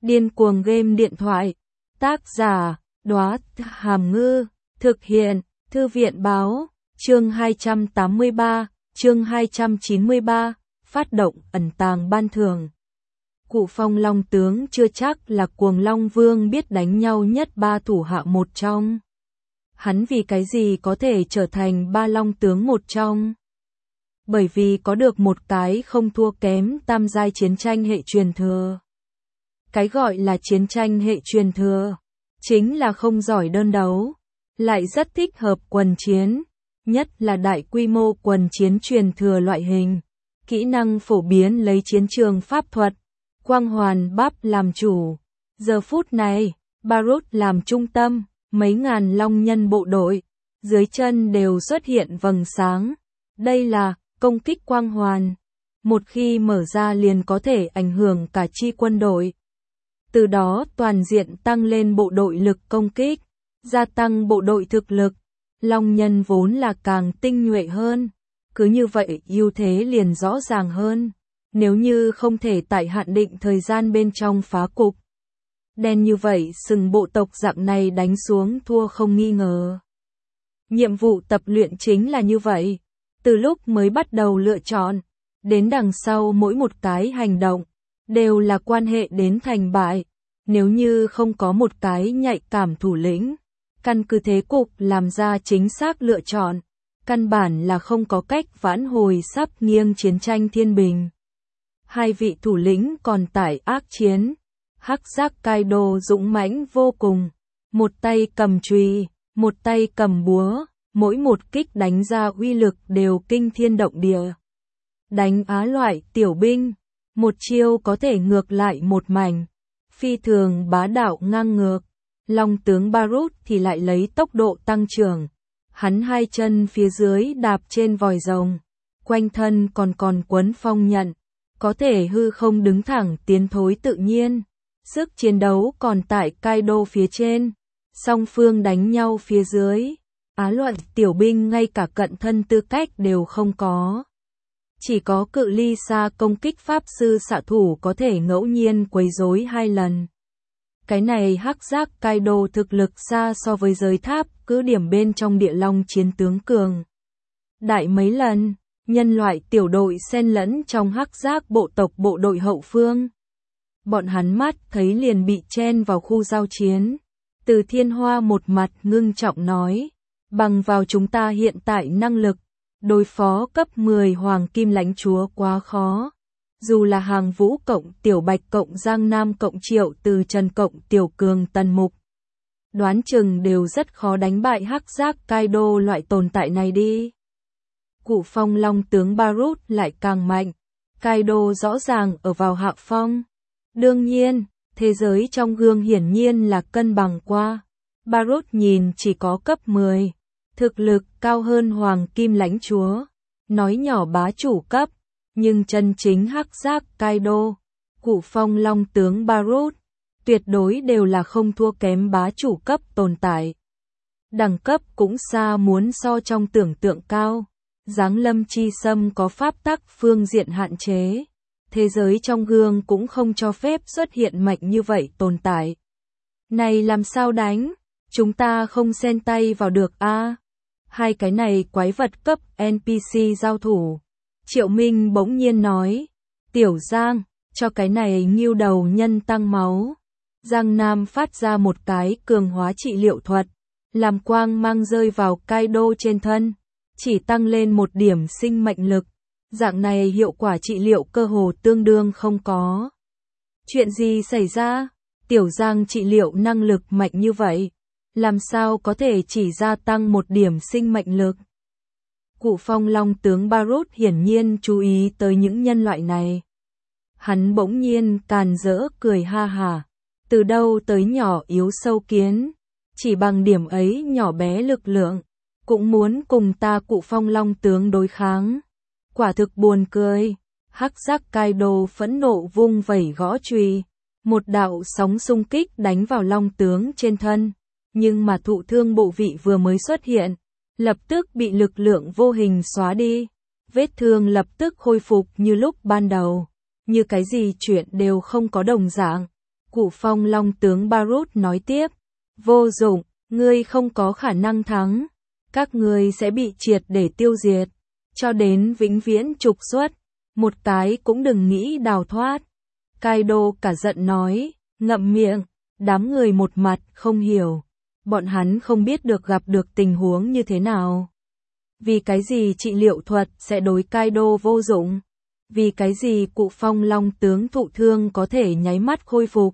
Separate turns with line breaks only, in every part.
Điên cuồng game điện thoại. Tác giả, Đóa Hàm Ngư. Thực hiện, Thư viện báo. Chương 283, chương 293, phát động ẩn tàng ban thưởng. Cụ Phong Long tướng chưa chắc là Cuồng Long Vương biết đánh nhau nhất ba thủ hạ một trong. Hắn vì cái gì có thể trở thành ba long tướng một trong? Bởi vì có được một cái không thua kém tam giai chiến tranh hệ truyền thừa. Cái gọi là chiến tranh hệ truyền thừa, chính là không giỏi đơn đấu, lại rất thích hợp quần chiến, nhất là đại quy mô quần chiến truyền thừa loại hình. Kỹ năng phổ biến lấy chiến trường pháp thuật, quang hoàn bắp làm chủ. Giờ phút này, Barut làm trung tâm, mấy ngàn long nhân bộ đội, dưới chân đều xuất hiện vầng sáng. Đây là công kích quang hoàn. Một khi mở ra liền có thể ảnh hưởng cả chi quân đội. Từ đó toàn diện tăng lên bộ đội lực công kích, gia tăng bộ đội thực lực. Long nhân vốn là càng tinh nhuệ hơn. Cứ như vậy ưu thế liền rõ ràng hơn. Nếu như không thể tại hạn định thời gian bên trong phá cục đen như vậy, sừng bộ tộc dạng này đánh xuống thua không nghi ngờ. Nhiệm vụ tập luyện chính là như vậy. Từ lúc mới bắt đầu lựa chọn, đến đằng sau mỗi một cái hành động, đều là quan hệ đến thành bại. Nếu như không có một cái nhạy cảm thủ lĩnh, căn cứ thế cục làm ra chính xác lựa chọn, căn bản là không có cách vãn hồi sắp nghiêng chiến tranh thiên bình. Hai vị thủ lĩnh còn tải ác chiến. Hắc giác Kaido dũng mãnh vô cùng, một tay cầm chùy, một tay cầm búa, mỗi một kích đánh ra uy lực đều kinh thiên động địa. Đánh Á loại tiểu binh, một chiêu có thể ngược lại một mảnh, phi thường bá đạo ngang ngược. Long tướng Barut thì lại lấy tốc độ tăng trưởng, hắn hai chân phía dưới đạp trên vòi rồng, quanh thân còn quấn phong nhận, có thể hư không đứng thẳng tiến thối tự nhiên. Sức chiến đấu còn tại Kaido phía trên, song phương đánh nhau phía dưới. Á luận tiểu binh ngay cả cận thân tư cách đều không có. Chỉ có cự ly xa công kích pháp sư xạ thủ có thể ngẫu nhiên quấy rối 2 lần. Cái này hắc giác Kaido thực lực xa so với giới tháp cứ điểm bên trong địa long chiến tướng cường đại mấy lần. Nhân loại tiểu đội xen lẫn trong hắc giác bộ tộc bộ đội hậu phương. Bọn hắn mắt thấy liền bị chen vào khu giao chiến. Từ Thiên Hoa một mặt ngưng trọng nói, bằng vào chúng ta hiện tại năng lực, đối phó cấp 10 hoàng kim lãnh chúa quá khó. Dù là Hàng Vũ cộng Tiểu Bạch cộng Giang Nam cộng Triệu Từ Trần cộng Tiểu Cường Tần Mục, đoán chừng đều rất khó đánh bại hắc giác Kaido loại tồn tại này đi. Cụ Phong Long tướng Barut lại càng mạnh, Kaido rõ ràng ở vào hạ phong. Đương nhiên, thế giới trong gương hiển nhiên là cân bằng qua. Barut nhìn chỉ có cấp 10, thực lực cao hơn hoàng kim lãnh chúa, nói nhỏ bá chủ cấp, nhưng chân chính hắc giác Kaido, Cụ Phong Long tướng Barut, tuyệt đối đều là không thua kém bá chủ cấp tồn tại. Đẳng cấp cũng xa muốn so trong tưởng tượng cao. Giáng lâm chi xâm có pháp tắc phương diện hạn chế. Thế giới trong gương cũng không cho phép xuất hiện mạnh như vậy tồn tại. Này làm sao đánh? Chúng ta không xen tay vào được a. Hai cái này quái vật cấp NPC giao thủ. Triệu Minh bỗng nhiên nói, Tiểu Giang, cho cái này nghêu đầu nhân tăng máu. Giang Nam phát ra một cái cường hóa trị liệu thuật, làm quang mang rơi vào Kaido trên thân, chỉ tăng lên 1 điểm sinh mệnh lực. Dạng này hiệu quả trị liệu cơ hồ tương đương không có. Chuyện gì xảy ra? Tiểu Giang trị liệu năng lực mạnh như vậy, làm sao có thể chỉ gia tăng 1 điểm sinh mệnh lực? Cụ Phong Long tướng Barut hiển nhiên chú ý tới những nhân loại này. Hắn bỗng nhiên càn rỡ cười ha hả. Từ đâu tới nhỏ yếu sâu kiến, chỉ bằng điểm ấy nhỏ bé lực lượng, cũng muốn cùng ta Cụ Phong Long tướng đối kháng. Quả thực buồn cười. Hắc giác Kaido phẫn nộ vung vẩy gõ chùy, một đạo sóng xung kích đánh vào long tướng trên thân, nhưng mà thụ thương bộ vị vừa mới xuất hiện, lập tức bị lực lượng vô hình xóa đi, vết thương lập tức khôi phục như lúc ban đầu, như cái gì chuyện đều không có đồng dạng. Cụ Phong Long tướng Barut nói tiếp, vô dụng, ngươi không có khả năng thắng, các ngươi sẽ bị triệt để tiêu diệt, cho đến vĩnh viễn trục xuất, một cái cũng đừng nghĩ đào thoát. Kaido cả giận nói, ngậm miệng, đám người một mặt không hiểu, bọn hắn không biết gặp được tình huống như thế nào. Vì cái gì trị liệu thuật sẽ đối Kaido vô dụng? Vì cái gì cụ Phong Long tướng thụ thương có thể nháy mắt khôi phục?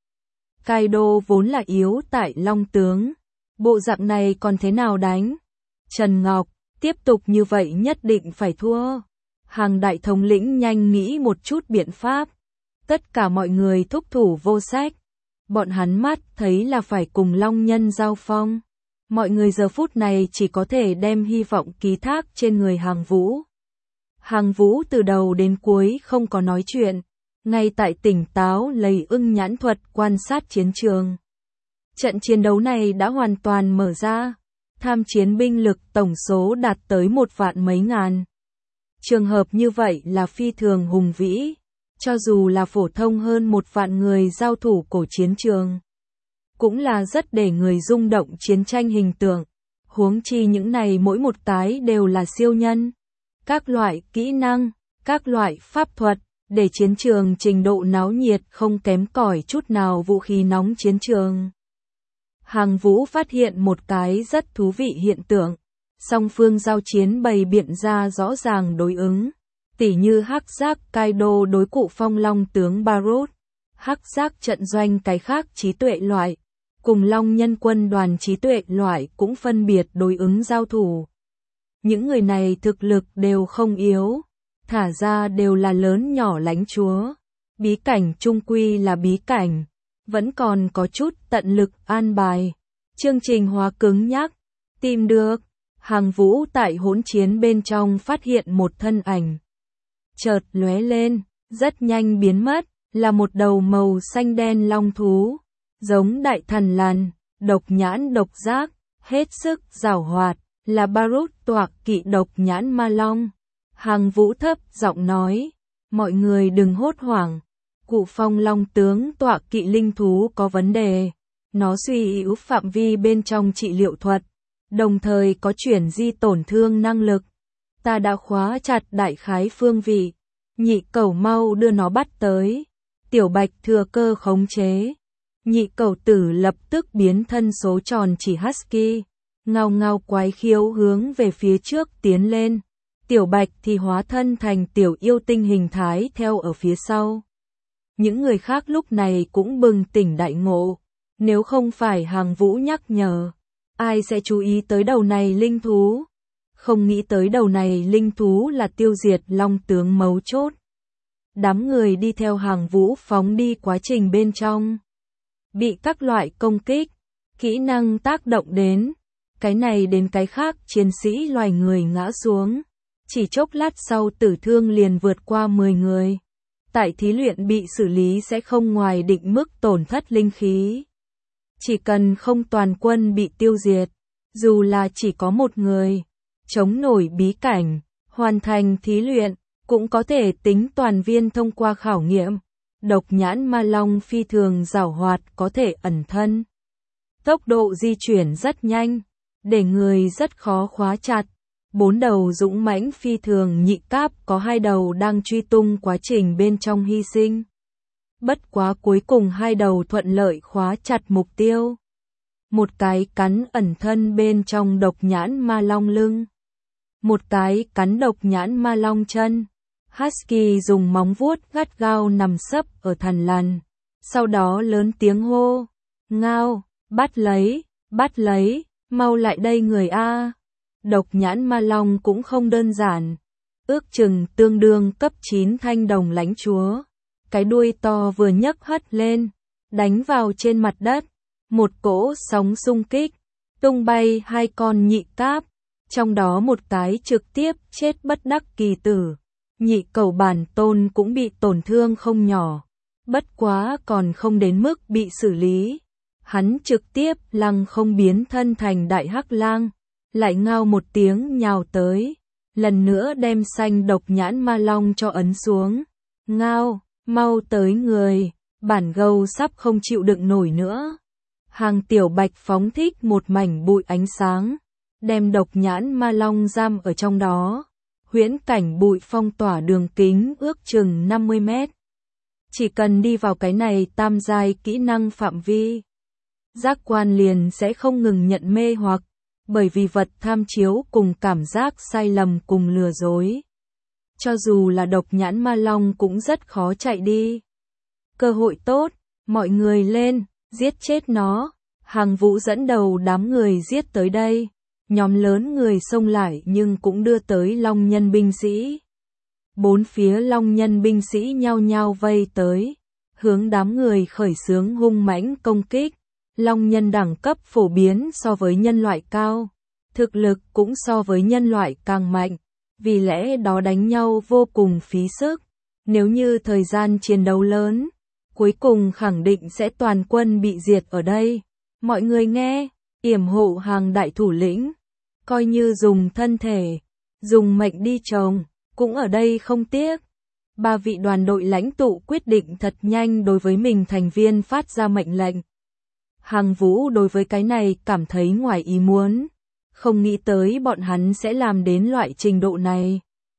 Kaido vốn là yếu tại Long tướng, bộ dạng này còn thế nào đánh? Trần Ngọc, tiếp tục như vậy nhất định phải thua. Hàng đại thống lĩnh nhanh nghĩ một chút biện pháp. Tất cả mọi người thúc thủ vô sách. Bọn hắn mắt thấy là phải cùng Long Nhân giao phong. Mọi người giờ phút này chỉ có thể đem hy vọng ký thác trên người Hàng Vũ. Hàng Vũ từ đầu đến cuối không có nói chuyện, ngay tại tỉnh táo lấy ưng nhãn thuật quan sát chiến trường. Trận chiến đấu này đã hoàn toàn mở ra, tham chiến binh lực tổng số đạt tới 1 vạn mấy ngàn. Trường hợp như vậy là phi thường hùng vĩ, cho dù là phổ thông hơn 1 vạn người giao thủ cổ chiến trường. Cũng là rất để người rung động chiến tranh hình tượng, huống chi những này mỗi một cái đều là siêu nhân. Các loại kỹ năng, các loại pháp thuật, để chiến trường trình độ náo nhiệt không kém cỏi chút nào vũ khí nóng chiến trường. Hàng Vũ phát hiện một cái rất thú vị hiện tượng, song phương giao chiến bày biện ra rõ ràng đối ứng, tỉ như hắc giác Kaido đối cụ Phong Long tướng Barut, hắc giác trận doanh cái khác trí tuệ loại, cùng Long Nhân quân đoàn trí tuệ loại cũng phân biệt đối ứng giao thủ. Những người này thực lực đều không yếu, thả ra đều là lớn nhỏ lãnh chúa. Bí cảnh trung quy là bí cảnh, vẫn còn có chút tận lực an bài. Chương trình hóa cứng nhắc, tìm được. Hàng Vũ tại hỗn chiến bên trong phát hiện một thân ảnh. Chợt lóe lên, rất nhanh biến mất, là một đầu màu xanh đen long thú. Giống đại thần lằn, độc nhãn độc giác, hết sức giảo hoạt, là Barut toạc kỵ độc nhãn ma long. Hàng Vũ thấp giọng nói, mọi người đừng hốt hoảng, cụ Phong Long tướng toạc kỵ linh thú có vấn đề, nó suy yếu phạm vi bên trong trị liệu thuật, đồng thời có chuyển di tổn thương năng lực. Ta đã khóa chặt đại khái phương vị, Nhị Cẩu mau đưa nó bắt tới. Tiểu Bạch thừa cơ khống chế. Nhị Cẩu tử lập tức biến thân số tròn chỉ husky, ngao ngao quái khiếu hướng về phía trước tiến lên. Tiểu Bạch thì hóa thân thành tiểu yêu tinh hình thái theo ở phía sau. Những người khác lúc này cũng bừng tỉnh đại ngộ, nếu không phải Hàng Vũ nhắc nhở, ai sẽ chú ý tới đầu này linh thú? Không nghĩ tới đầu này linh thú là tiêu diệt long tướng mấu chốt. Đám người đi theo Hàng Vũ phóng đi quá trình bên trong, bị các loại công kích, kỹ năng tác động đến, cái này đến cái khác chiến sĩ loài người ngã xuống. Chỉ chốc lát sau tử thương liền vượt qua 10 người. Tại thí luyện bị xử lý sẽ không ngoài định mức tổn thất linh khí. Chỉ cần không toàn quân bị tiêu diệt, dù là chỉ có một người, chống nổi bí cảnh, hoàn thành thí luyện, cũng có thể tính toàn viên thông qua khảo nghiệm. Độc nhãn ma long phi thường giảo hoạt có thể ẩn thân. Tốc độ di chuyển rất nhanh, để người rất khó khóa chặt. 4 đầu dũng mãnh phi thường nhị cáp có 2 đầu đang truy tung quá trình bên trong hy sinh. Bất quá cuối cùng 2 đầu thuận lợi khóa chặt mục tiêu. Một cái cắn ẩn thân bên trong độc nhãn ma long lưng. Một cái cắn độc nhãn ma long chân. Husky dùng móng vuốt gắt gao nằm sấp ở thằn lằn. Sau đó lớn tiếng hô. Ngao, bắt lấy, mau lại đây người A. Độc nhãn ma long cũng không đơn giản. Ước chừng tương đương cấp 9 thanh đồng lãnh chúa. Cái đuôi to vừa nhấc hất lên, đánh vào trên mặt đất. Một cỗ sóng xung kích, tung bay 2 con nhị cáp. Trong đó một cái trực tiếp chết bất đắc kỳ tử. Nhị Cẩu bản tôn cũng bị tổn thương không nhỏ. Bất quá còn không đến mức bị xử lý. Hắn trực tiếp lăng không biến thân thành đại hắc lang. Lại ngao một tiếng nhào tới. Lần nữa đem xanh độc nhãn ma long cho ấn xuống. Ngao, mau tới người. Bản gâu sắp không chịu đựng nổi nữa. Hàng Tiểu Bạch phóng thích một mảnh bụi ánh sáng, đem độc nhãn ma long giam ở trong đó. Huyễn cảnh bụi phong tỏa đường kính ước chừng 50 mét. Chỉ cần đi vào cái này tam giai kỹ năng phạm vi, giác quan liền sẽ không ngừng nhận mê hoặc, bởi vì vật tham chiếu cùng cảm giác sai lầm cùng lừa dối. Cho dù là độc nhãn ma long cũng rất khó chạy đi. Cơ hội tốt, mọi người lên, giết chết nó. Hàng Vũ dẫn đầu đám người giết tới đây. Nhóm lớn người xông lại nhưng cũng đưa tới long nhân binh sĩ. Bốn phía long nhân binh sĩ nhao nhao vây tới, hướng đám người khởi xướng hung mãnh công kích. Long nhân đẳng cấp phổ biến so với nhân loại cao, thực lực cũng so với nhân loại càng mạnh, vì lẽ đó đánh nhau vô cùng phí sức. Nếu như thời gian chiến đấu lớn, cuối cùng khẳng định sẽ toàn quân bị diệt ở đây. Mọi người nghe, yểm hộ hàng đại thủ lĩnh, coi như dùng thân thể, dùng mệnh đi trồng, cũng ở đây không tiếc. Ba vị đoàn đội lãnh tụ quyết định thật nhanh đối với mình thành viên phát ra mệnh lệnh. Hàng Vũ đối với cái này cảm thấy ngoài ý muốn, không nghĩ tới bọn hắn sẽ làm đến loại trình độ này.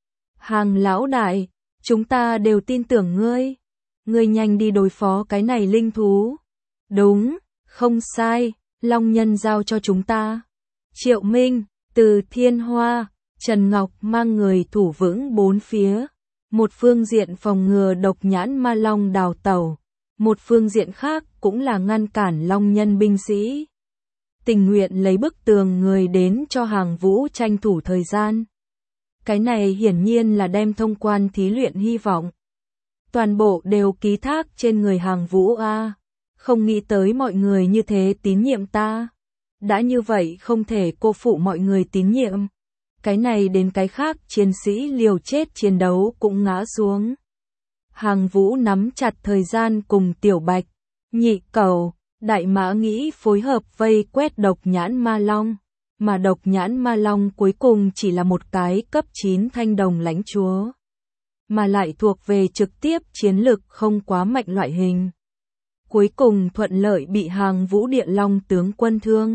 Hàng lão đại, chúng ta đều tin tưởng ngươi. Ngươi nhanh đi đối phó cái này linh thú. Đúng, không sai, long nhân giao cho chúng ta. Triệu Minh, Từ Thiên Hoa, Trần Ngọc mang người thủ vững bốn phía. Một phương diện phòng ngừa độc nhãn ma long đào tẩu, một phương diện khác cũng là ngăn cản long nhân binh sĩ. Tình nguyện lấy bức tường người đến cho Hàng Vũ tranh thủ thời gian. Cái này hiển nhiên là đem thông quan thí luyện hy vọng. Toàn bộ đều ký thác trên người Hàng Vũ a. Không nghĩ tới mọi người như thế tín nhiệm ta. Đã như vậy không thể cô phụ mọi người tín nhiệm. Cái này đến cái khác chiến sĩ liều chết chiến đấu cũng ngã xuống. Hàng Vũ nắm chặt thời gian cùng Tiểu Bạch, Nhị Cẩu, Đại Mã nghĩ phối hợp vây quét độc nhãn ma long. Mà độc nhãn ma long cuối cùng chỉ là một cái cấp 9 thanh đồng lãnh chúa. Mà lại thuộc về trực tiếp chiến lực không quá mạnh loại hình. Cuối cùng thuận lợi bị Hàng Vũ Địa Long tướng quân thương.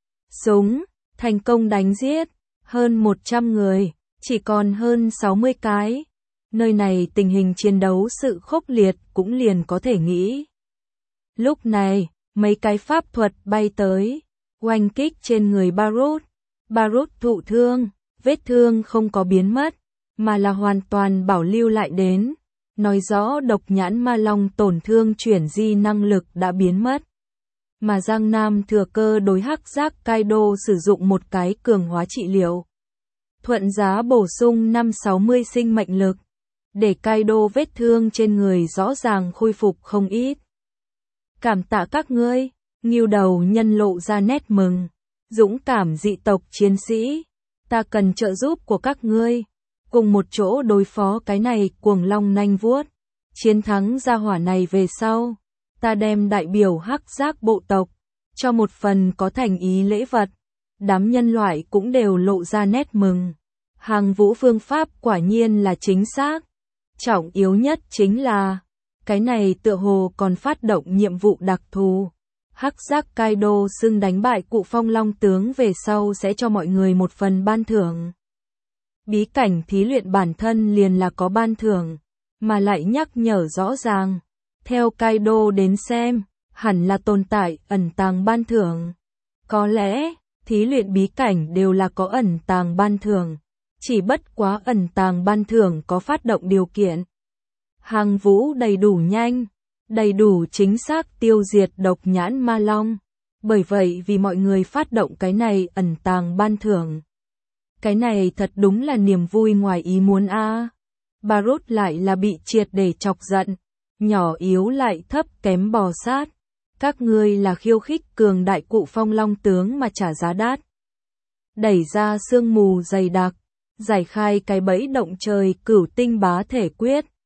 Súng, thành công đánh giết, hơn 100 người, chỉ còn hơn 60 cái. Nơi này tình hình chiến đấu sự khốc liệt cũng liền có thể nghĩ. Lúc này, mấy cái pháp thuật bay tới, oanh kích trên người Barut. Barut thụ thương, vết thương không có biến mất, mà là hoàn toàn bảo lưu lại đến. Nói rõ độc nhãn ma long tổn thương chuyển di năng lực đã biến mất. Mà Giang Nam thừa cơ đối hắc giác Kaido sử dụng một cái cường hóa trị liệu. Thuận giá bổ sung 560 sinh mệnh lực, để Kaido vết thương trên người rõ ràng khôi phục không ít. Cảm tạ các ngươi, Ngưu Đầu Nhân lộ ra nét mừng. Dũng cảm dị tộc chiến sĩ, ta cần trợ giúp của các ngươi, cùng một chỗ đối phó cái này cuồng long nanh vuốt. Chiến thắng gia hỏa này về sau, ta đem đại biểu hắc giác bộ tộc, cho một phần có thành ý lễ vật. Đám nhân loại cũng đều lộ ra nét mừng. Hàng Vũ phương pháp quả nhiên là chính xác. Trọng yếu nhất chính là, cái này tựa hồ còn phát động nhiệm vụ đặc thù. Hắc giác Kaido xưng đánh bại cụ phong long tướng về sau sẽ cho mọi người một phần ban thưởng. Bí cảnh thí luyện bản thân liền là có ban thưởng, mà lại nhắc nhở rõ ràng. Theo Kaido đến xem, hẳn là tồn tại ẩn tàng ban thưởng. Có lẽ, thí luyện bí cảnh đều là có ẩn tàng ban thưởng, chỉ bất quá ẩn tàng ban thưởng có phát động điều kiện. Hàng Vũ đầy đủ nhanh, đầy đủ chính xác tiêu diệt độc nhãn ma long. Bởi vậy vì mọi người phát động cái này ẩn tàng ban thưởng. Cái này thật đúng là niềm vui ngoài ý muốn a. Barut lại là bị triệt để chọc giận, nhỏ yếu lại thấp kém bò sát. Các ngươi là khiêu khích cường đại cụ phong long tướng mà trả giá đắt. Đẩy ra sương mù dày đặc, giải khai cái bẫy động trời cửu tinh bá thể quyết.